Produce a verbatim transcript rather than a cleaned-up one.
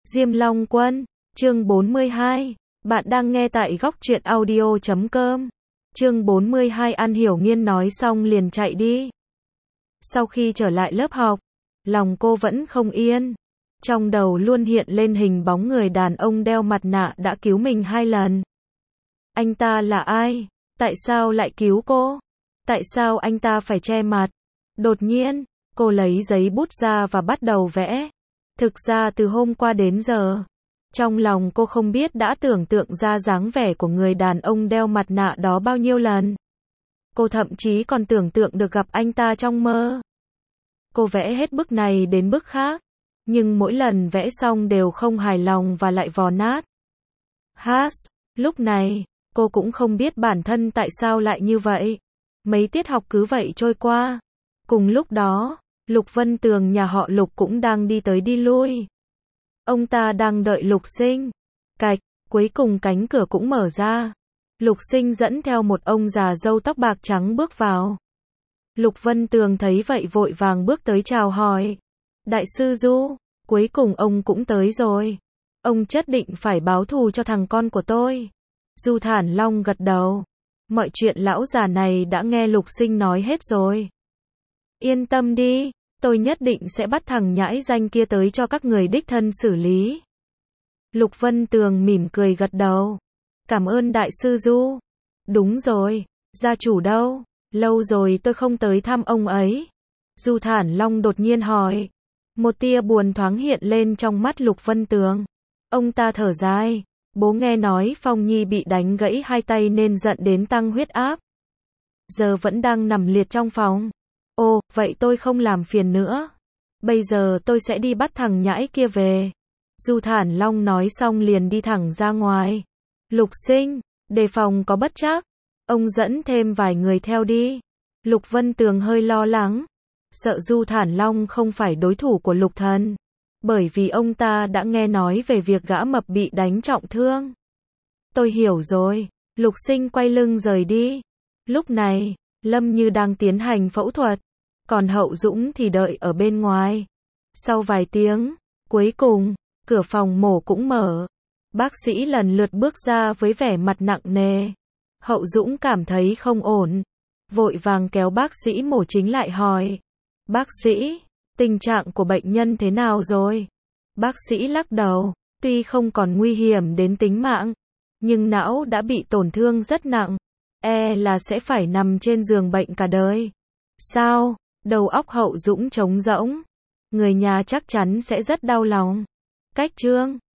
Diêm Long Quân, chương bốn mươi hai. Bạn đang nghe tại góc truyện audio chấm com. Chương bốn mươi hai. An Hiểu Nghiên nói xong liền chạy đi. Sau khi trở lại lớp học, lòng cô vẫn không yên. Trong đầu luôn hiện lên hình bóng người đàn ông đeo mặt nạ đã cứu mình hai lần. Anh ta là ai? Tại sao lại cứu cô? Tại sao anh ta phải che mặt? Đột nhiên, cô lấy giấy bút ra và bắt đầu vẽ. Thực ra từ hôm qua đến giờ, trong lòng cô không biết đã tưởng tượng ra dáng vẻ của người đàn ông đeo mặt nạ đó bao nhiêu lần. Cô thậm chí còn tưởng tượng được gặp anh ta trong mơ. Cô vẽ hết bức này đến bức khác, nhưng mỗi lần vẽ xong đều không hài lòng và lại vò nát. Hát, lúc này, cô cũng không biết bản thân tại sao lại như vậy. Mấy tiết học cứ vậy trôi qua. Cùng lúc đó, Lục Vân Tường nhà họ Lục cũng đang đi tới đi lui. Ông ta đang đợi Lục Sinh. Cạch, cuối cùng cánh cửa cũng mở ra. Lục Sinh dẫn theo một ông già râu tóc bạc trắng bước vào. Lục Vân Tường thấy vậy vội vàng bước tới chào hỏi. Đại sư Du, cuối cùng ông cũng tới rồi. Ông nhất định phải báo thù cho thằng con của tôi. Du Thản Long gật đầu. Mọi chuyện lão già này đã nghe Lục Sinh nói hết rồi. Yên tâm đi, tôi nhất định sẽ bắt thằng nhãi danh kia tới cho các người đích thân xử lý. Lục Vân Tường mỉm cười gật đầu. Cảm ơn đại sư Du. Đúng rồi, gia chủ đâu? Lâu rồi tôi không tới thăm ông ấy. Du Thản Long đột nhiên hỏi. Một tia buồn thoáng hiện lên trong mắt Lục Vân Tường. Ông ta thở dài. Bố nghe nói Phong Nhi bị đánh gãy hai tay nên giận đến tăng huyết áp. Giờ vẫn đang nằm liệt trong phòng. Ồ, vậy tôi không làm phiền nữa. Bây giờ tôi sẽ đi bắt thằng nhãi kia về. Du Thản Long nói xong liền đi thẳng ra ngoài. Lục Sinh, đề phòng có bất trắc. Ông dẫn thêm vài người theo đi. Lục Vân Tường hơi lo lắng. Sợ Du Thản Long không phải đối thủ của Lục Thần. Bởi vì ông ta đã nghe nói về việc gã mập bị đánh trọng thương. Tôi hiểu rồi. Lục Sinh quay lưng rời đi. Lúc này, Lâm Như đang tiến hành phẫu thuật. Còn Hậu Dũng thì đợi ở bên ngoài. Sau vài tiếng, cuối cùng, cửa phòng mổ cũng mở. Bác sĩ lần lượt bước ra với vẻ mặt nặng nề. Hậu Dũng cảm thấy không ổn. Vội vàng kéo bác sĩ mổ chính lại hỏi. Bác sĩ, tình trạng của bệnh nhân thế nào rồi? Bác sĩ lắc đầu. Tuy không còn nguy hiểm đến tính mạng, nhưng não đã bị tổn thương rất nặng. E là sẽ phải nằm trên giường bệnh cả đời. Sao? Đầu óc Hậu Dũng trống rỗng. Người nhà chắc chắn sẽ rất đau lòng. Cách chương